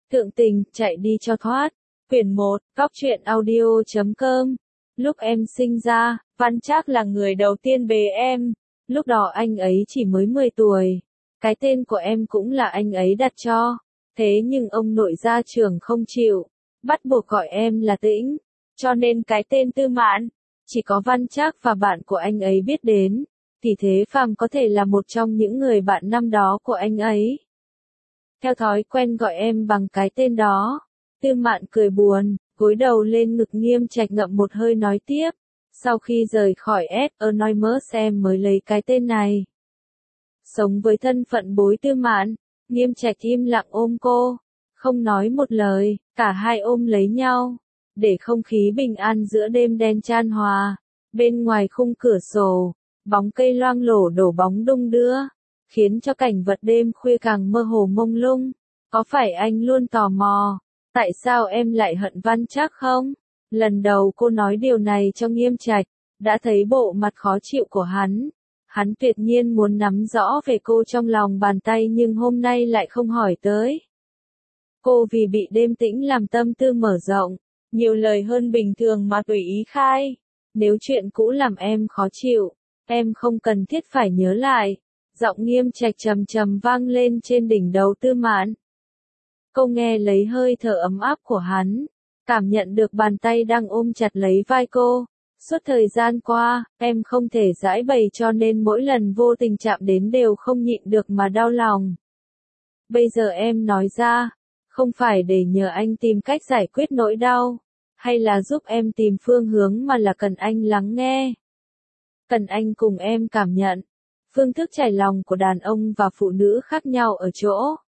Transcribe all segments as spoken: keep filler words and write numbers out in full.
Thượng tình, chạy đi cho thoát. Quyển một, Cóc truyện audio chấm com. Lúc em sinh ra, Văn Trác là người đầu tiên bế em. Lúc đó anh ấy chỉ mới mười tuổi. Cái tên của em cũng là anh ấy đặt cho. Thế nhưng ông nội gia trưởng không chịu. Bắt buộc gọi em là Tĩnh. Cho nên cái tên Tư Mạn, chỉ có Văn Trác và bạn của anh ấy biết đến. Thì Thế Phàm có thể là một trong những người bạn năm đó của anh ấy. Theo thói quen gọi em bằng cái tên đó. Tư Mạn cười buồn, gối đầu lên ngực Nghiêm Trạch ngậm một hơi nói tiếp. Sau khi rời khỏi S. Anonymous em mới lấy cái tên này. Sống với thân phận bối Tư Mạn, Nghiêm Trạch im lặng ôm cô. Không nói một lời, cả hai ôm lấy nhau. Để không khí bình an giữa đêm đen chan hòa. Bên ngoài khung cửa sổ, bóng cây loang lổ đổ bóng đung đưa. Khiến cho cảnh vật đêm khuya càng mơ hồ mông lung. Có phải anh luôn tò mò? Tại sao em lại hận Văn Trác không? Lần đầu cô nói điều này cho Nghiêm Trạch, đã thấy bộ mặt khó chịu của hắn. Hắn tuyệt nhiên muốn nắm rõ về cô trong lòng bàn tay nhưng hôm nay lại không hỏi tới. Cô vì bị đêm tĩnh làm tâm tư mở rộng, nhiều lời hơn bình thường mà tùy ý khai. Nếu chuyện cũ làm em khó chịu, em không cần thiết phải nhớ lại. Giọng Nghiêm Trạch trầm trầm vang lên trên đỉnh đầu Tư Mạn. Cô nghe lấy hơi thở ấm áp của hắn, cảm nhận được bàn tay đang ôm chặt lấy vai cô. Suốt thời gian qua, em không thể giải bày cho nên mỗi lần vô tình chạm đến đều không nhịn được mà đau lòng. Bây giờ em nói ra, không phải để nhờ anh tìm cách giải quyết nỗi đau, hay là giúp em tìm phương hướng mà là cần anh lắng nghe. Cần anh cùng em cảm nhận. Phương thức trải lòng của đàn ông và phụ nữ khác nhau ở chỗ.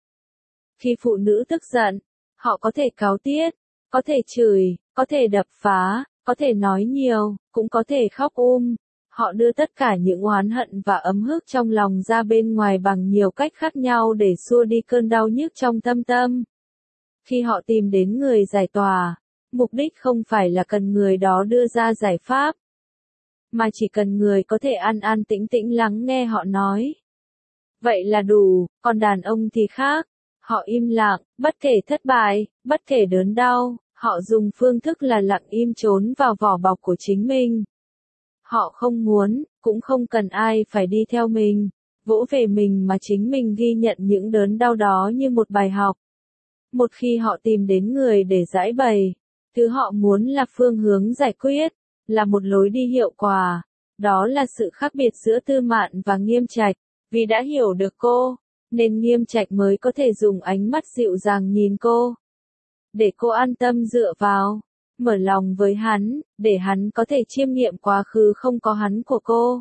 Khi phụ nữ tức giận, họ có thể cáu tiết, có thể chửi, có thể đập phá, có thể nói nhiều, cũng có thể khóc um. Họ đưa tất cả những oán hận và ấm hức trong lòng ra bên ngoài bằng nhiều cách khác nhau để xua đi cơn đau nhức trong tâm tâm. Khi họ tìm đến người giải tỏa, mục đích không phải là cần người đó đưa ra giải pháp, mà chỉ cần người có thể an an tĩnh tĩnh lắng nghe họ nói. Vậy là đủ, còn đàn ông thì khác. Họ im lặng, bất kể thất bại, bất kể đớn đau, họ dùng phương thức là lặng im trốn vào vỏ bọc của chính mình. Họ không muốn, cũng không cần ai phải đi theo mình, vỗ về mình mà chính mình ghi nhận những đớn đau đó như một bài học. Một khi họ tìm đến người để giải bày, thứ họ muốn là phương hướng giải quyết, là một lối đi hiệu quả. Đó là sự khác biệt giữa Tư Mạn và Nghiêm Trạch, vì đã hiểu được cô, nên Nghiêm Trạch mới có thể dùng ánh mắt dịu dàng nhìn cô. Để cô an tâm dựa vào, mở lòng với hắn, để hắn có thể chiêm nghiệm quá khứ không có hắn của cô.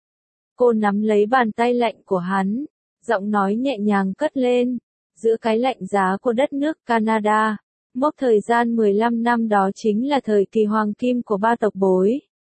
Cô nắm lấy bàn tay lạnh của hắn, giọng nói nhẹ nhàng cất lên, giữa cái lạnh giá của đất nước Canada. Mốc thời gian mười lăm năm đó chính là thời kỳ hoàng kim của ba tộc bối.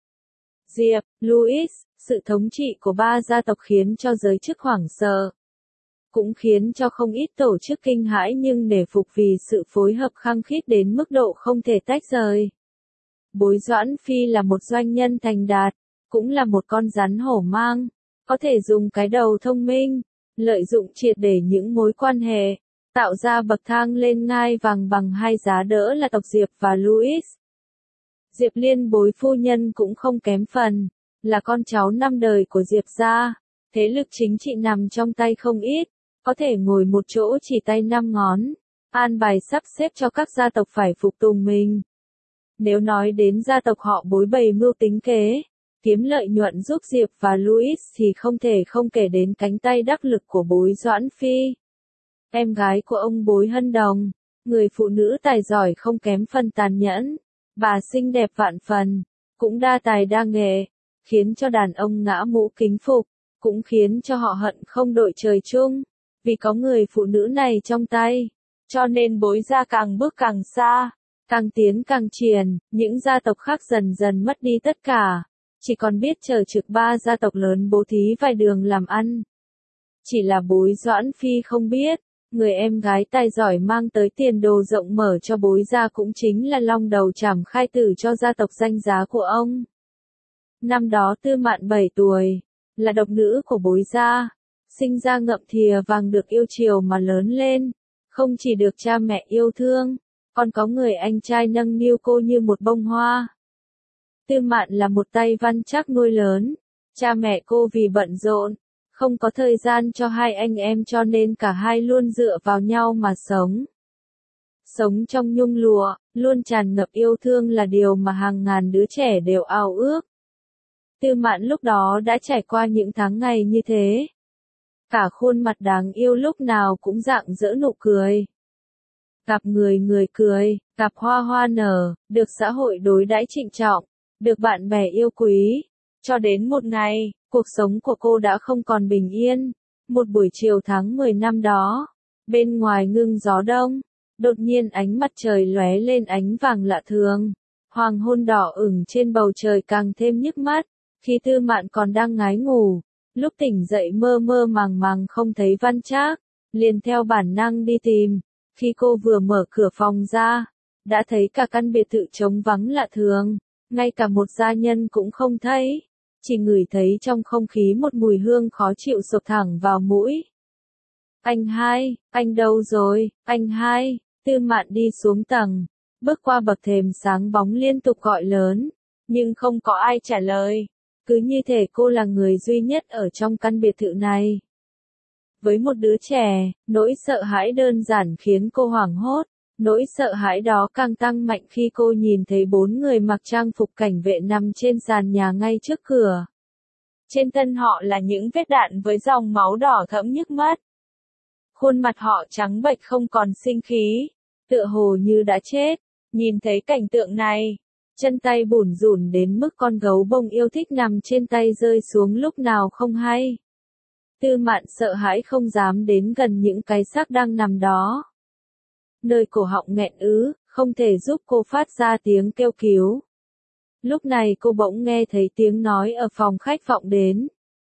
Diệp, Louis, sự thống trị của ba gia tộc khiến cho giới chức hoảng sợ. Cũng khiến cho không ít tổ chức kinh hãi nhưng nể phục vì sự phối hợp khăng khít đến mức độ không thể tách rời. Bối Doãn Phi là một doanh nhân thành đạt, cũng là một con rắn hổ mang, có thể dùng cái đầu thông minh, lợi dụng triệt để những mối quan hệ, tạo ra bậc thang lên ngai vàng bằng hai giá đỡ là tộc Diệp và Louis. Diệp Liên Bối phu nhân cũng không kém phần, là con cháu năm đời của Diệp gia, thế lực chính trị nằm trong tay không ít, có thể ngồi một chỗ chỉ tay năm ngón, an bài sắp xếp cho các gia tộc phải phục tùng mình. Nếu nói đến gia tộc họ Bối bày mưu tính kế, kiếm lợi nhuận giúp Diệp và Louis thì không thể không kể đến cánh tay đắc lực của Bối Doãn Phi. Em gái của ông Bối Hân Đồng, người phụ nữ tài giỏi không kém phần tàn nhẫn, bà xinh đẹp vạn phần, cũng đa tài đa nghệ, khiến cho đàn ông ngã mũ kính phục, cũng khiến cho họ hận không đội trời chung, vì có người phụ nữ này trong tay, cho nên Bối gia càng bước càng xa, càng tiến càng triển, những gia tộc khác dần dần mất đi tất cả, chỉ còn biết chờ trực ba gia tộc lớn bố thí vài đường làm ăn. Chỉ là Bối Doãn Phi không biết, người em gái tài giỏi mang tới tiền đồ rộng mở cho Bối gia cũng chính là long đầu chảm khai tử cho gia tộc danh giá của ông. Năm đó Tư Mạn bảy tuổi, là độc nữ của Bối gia, sinh ra ngậm thìa vàng được yêu chiều mà lớn lên, Không chỉ được cha mẹ yêu thương, còn có người anh trai nâng niu cô như một bông hoa. Tư Mạn là một tay Văn Trác nuôi lớn, cha mẹ cô vì bận rộn, không có thời gian cho hai anh em cho nên cả hai luôn dựa vào nhau mà sống. Sống trong nhung lụa, luôn tràn ngập yêu thương là điều mà hàng ngàn đứa trẻ đều ao ước. Tư Mạn lúc đó đã trải qua những tháng ngày như thế. Cả khuôn mặt đáng yêu lúc nào cũng rạng rỡ nụ cười. Gặp người người cười, gặp hoa hoa nở, được xã hội đối đãi trịnh trọng, được bạn bè yêu quý. Cho đến một ngày, cuộc sống của cô đã không còn bình yên. Một buổi chiều tháng mười năm đó, bên ngoài ngưng gió đông, đột nhiên ánh mặt trời lóe lên ánh vàng lạ thường. Hoàng hôn đỏ ửng trên bầu trời càng thêm nhức mắt. Khi Tư Mạn còn đang ngái ngủ, lúc tỉnh dậy mơ mơ màng màng không thấy Văn Trác, liền theo bản năng đi tìm. Khi cô vừa mở cửa phòng ra, đã thấy cả căn biệt thự trống vắng lạ thường, ngay cả một gia nhân cũng không thấy, chỉ ngửi thấy trong không khí một mùi hương khó chịu sộc thẳng vào mũi. Anh hai, anh đâu rồi, anh hai, Tư Mạn đi xuống tầng, bước qua bậc thềm sáng bóng liên tục gọi lớn, nhưng không có ai trả lời, cứ như thể cô là người duy nhất ở trong căn biệt thự này. Với một đứa trẻ, nỗi sợ hãi đơn giản khiến cô hoảng hốt, nỗi sợ hãi đó càng tăng mạnh khi cô nhìn thấy bốn người mặc trang phục cảnh vệ nằm trên sàn nhà ngay trước cửa. Trên thân họ là những vết đạn với dòng máu đỏ thẫm nhức mắt. Khuôn mặt họ trắng bệch không còn sinh khí, tựa hồ như đã chết. Nhìn thấy cảnh tượng này, chân tay bủn rủn đến mức con gấu bông yêu thích nằm trên tay rơi xuống lúc nào không hay. Tư Mạn sợ hãi không dám đến gần những cái xác đang nằm đó. Nơi cổ họng nghẹn ứ, không thể giúp cô phát ra tiếng kêu cứu. Lúc này cô bỗng nghe thấy tiếng nói ở phòng khách vọng đến.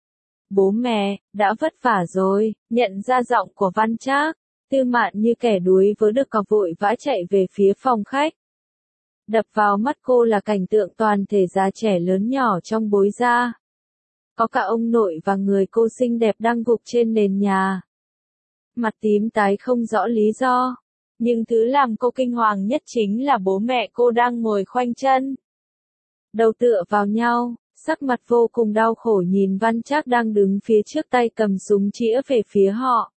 Bố mẹ, đã vất vả rồi, nhận ra giọng của Văn Trác, Tư Mạn như kẻ đuối vớ được cọc vội vã chạy về phía phòng khách. Đập vào mắt cô là cảnh tượng toàn thể già trẻ lớn nhỏ trong bối gia. Có cả ông nội và người cô xinh đẹp đang gục trên nền nhà. Mặt tím tái không rõ lý do. Nhưng thứ làm cô kinh hoàng nhất chính là bố mẹ cô đang ngồi khoanh chân. Đầu tựa vào nhau, sắc mặt vô cùng đau khổ nhìn Văn Trác đang đứng phía trước tay cầm súng chĩa về phía họ.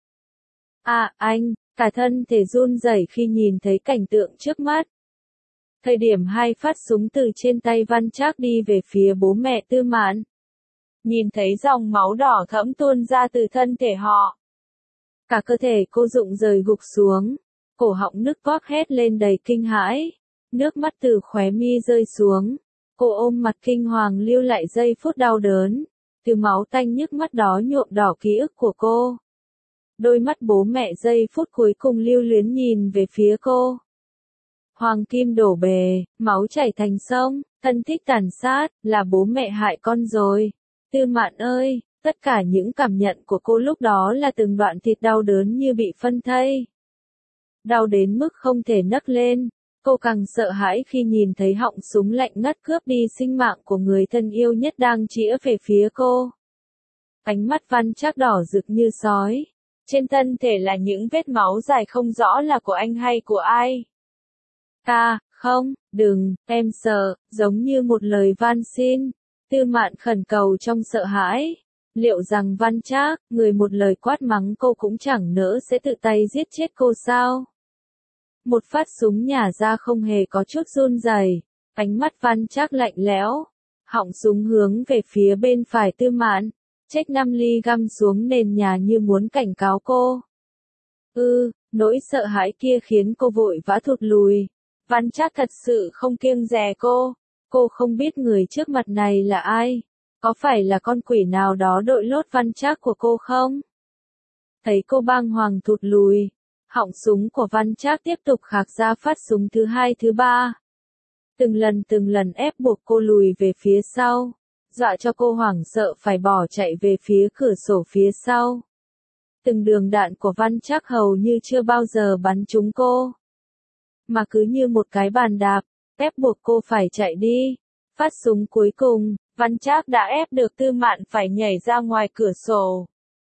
À, anh, cả thân thể run rẩy khi nhìn thấy cảnh tượng trước mắt. Thời điểm hai phát súng từ trên tay Văn Trác đi về phía bố mẹ Tư Mạn. Nhìn thấy dòng máu đỏ thẫm tuôn ra từ thân thể họ. Cả cơ thể cô rụng rời gục xuống, cổ họng nức toác hét lên đầy kinh hãi, nước mắt từ khóe mi rơi xuống. Cô ôm mặt kinh hoàng lưu lại giây phút đau đớn, từ máu tanh nhức mắt đó nhuộm đỏ ký ức của cô. Đôi mắt bố mẹ giây phút cuối cùng lưu luyến nhìn về phía cô. Hoàng kim đổ bề, máu chảy thành sông, thân thích tàn sát, là bố mẹ hại con rồi. Tư Mạn ơi, tất cả những cảm nhận của cô lúc đó là từng đoạn thịt đau đớn như bị phân thây. Đau đến mức không thể nấc lên, cô càng sợ hãi khi nhìn thấy họng súng lạnh ngắt cướp đi sinh mạng của người thân yêu nhất đang chĩa về phía cô. Ánh mắt Văn Trác đỏ rực như sói, trên thân thể là những vết máu dài không rõ là của anh hay của ai. Ta, không, đừng, em sợ, giống như một lời van xin. Tư Mạn khẩn cầu trong sợ hãi. Liệu rằng Văn Trác, người một lời quát mắng cô cũng chẳng nỡ sẽ tự tay giết chết cô sao? Một phát súng nhả ra không hề có chút run rẩy. Ánh mắt Văn Trác lạnh lẽo. Họng súng hướng về phía bên phải Tư Mạn. Check năm ly găm xuống nền nhà như muốn cảnh cáo cô. Ư, ừ, nỗi sợ hãi kia khiến cô vội vã thụt lùi. Văn Trác thật sự không kiêng dè cô. Cô không biết người trước mặt này là ai. Có phải là con quỷ nào đó đội lốt Văn Trác của cô không? Thấy cô bàng hoàng thụt lùi, họng súng của Văn Trác tiếp tục khạc ra phát súng thứ hai thứ ba. Từng lần từng lần ép buộc cô lùi về phía sau, dọa cho cô hoảng sợ phải bỏ chạy về phía cửa sổ phía sau. Từng đường đạn của Văn Trác hầu như chưa bao giờ bắn trúng cô, mà cứ như một cái bàn đạp, ép buộc cô phải chạy đi. Phát súng cuối cùng, Văn Trác đã ép được Tư Mạn phải nhảy ra ngoài cửa sổ.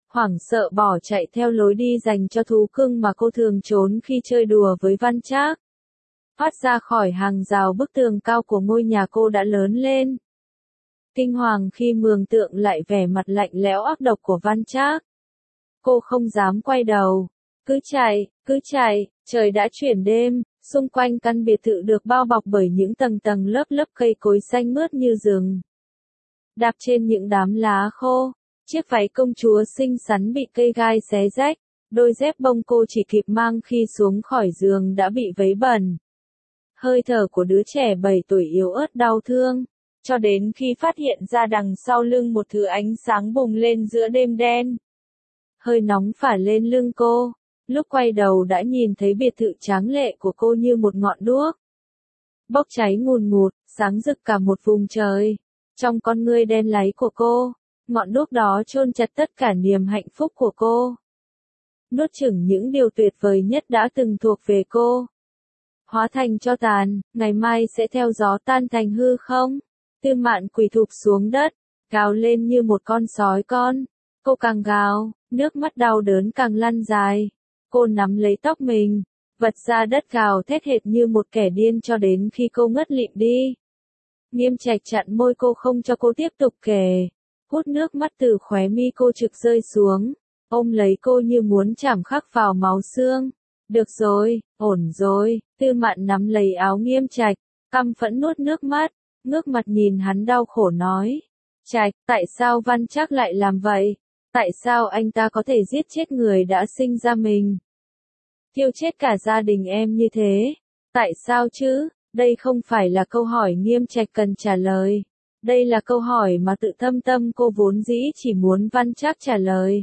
hoảng sợ bỏ chạy theo lối đi dành cho thú cưng mà cô thường trốn khi chơi đùa với Văn Trác. Thoát ra khỏi hàng rào bức tường cao của ngôi nhà cô đã lớn lên. Kinh hoàng khi mường tượng lại vẻ mặt lạnh lẽo ác độc của Văn Trác. Cô không dám quay đầu. Cứ chạy, cứ chạy, trời đã chuyển đêm, xung quanh căn biệt thự được bao bọc bởi những tầng tầng lớp lớp cây cối xanh mướt như rừng. Đạp trên những đám lá khô, chiếc váy công chúa xinh xắn bị cây gai xé rách, đôi dép bông cô chỉ kịp mang khi xuống khỏi giường đã bị vấy bẩn. Hơi thở của đứa trẻ bảy tuổi yếu ớt đau thương, cho đến khi phát hiện ra đằng sau lưng một thứ ánh sáng bùng lên giữa đêm đen. Hơi nóng phả lên lưng cô, lúc quay đầu đã nhìn thấy biệt thự tráng lệ của cô như một ngọn đuốc. Bốc cháy ngùn ngụt, sáng rực cả một vùng trời. Trong con ngươi đen láy của cô, ngọn đuốc đó chôn chặt tất cả niềm hạnh phúc của cô. Nuốt chửng những điều tuyệt vời nhất đã từng thuộc về cô. Hóa thành tro tàn, ngày mai sẽ theo gió tan thành hư không? Tư Mạn quỳ thụp xuống đất, gào lên như một con sói con. Cô càng gào, nước mắt đau đớn càng lăn dài. Cô nắm lấy tóc mình, vật ra đất gào thét hệt như một kẻ điên cho đến khi cô ngất lịm đi. Nghiêm Trạch chặn môi cô không cho cô tiếp tục kể. Hút nước mắt từ khóe mi cô trực rơi xuống, ôm lấy cô như muốn chạm khắc vào máu xương. Được rồi, ổn rồi. Tư Mạn nắm lấy áo Nghiêm Trạch, căm phẫn nuốt nước mắt, ngước mặt nhìn hắn đau khổ nói. Trạch, tại sao Văn Trác lại làm vậy? Tại sao anh ta có thể giết chết người đã sinh ra mình? Tiêu chết cả gia đình em như thế? Tại sao chứ? Đây không phải là câu hỏi Nghiêm Trạch cần trả lời. Đây là câu hỏi mà tự thâm tâm cô vốn dĩ chỉ muốn Văn Trác trả lời.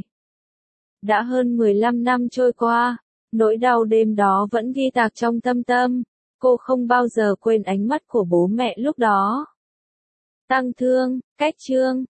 Đã hơn mười lăm năm trôi qua, nỗi đau đêm đó vẫn ghi tạc trong tâm tâm. Cô không bao giờ quên ánh mắt của bố mẹ lúc đó. Tăng Thương, Cách Trương,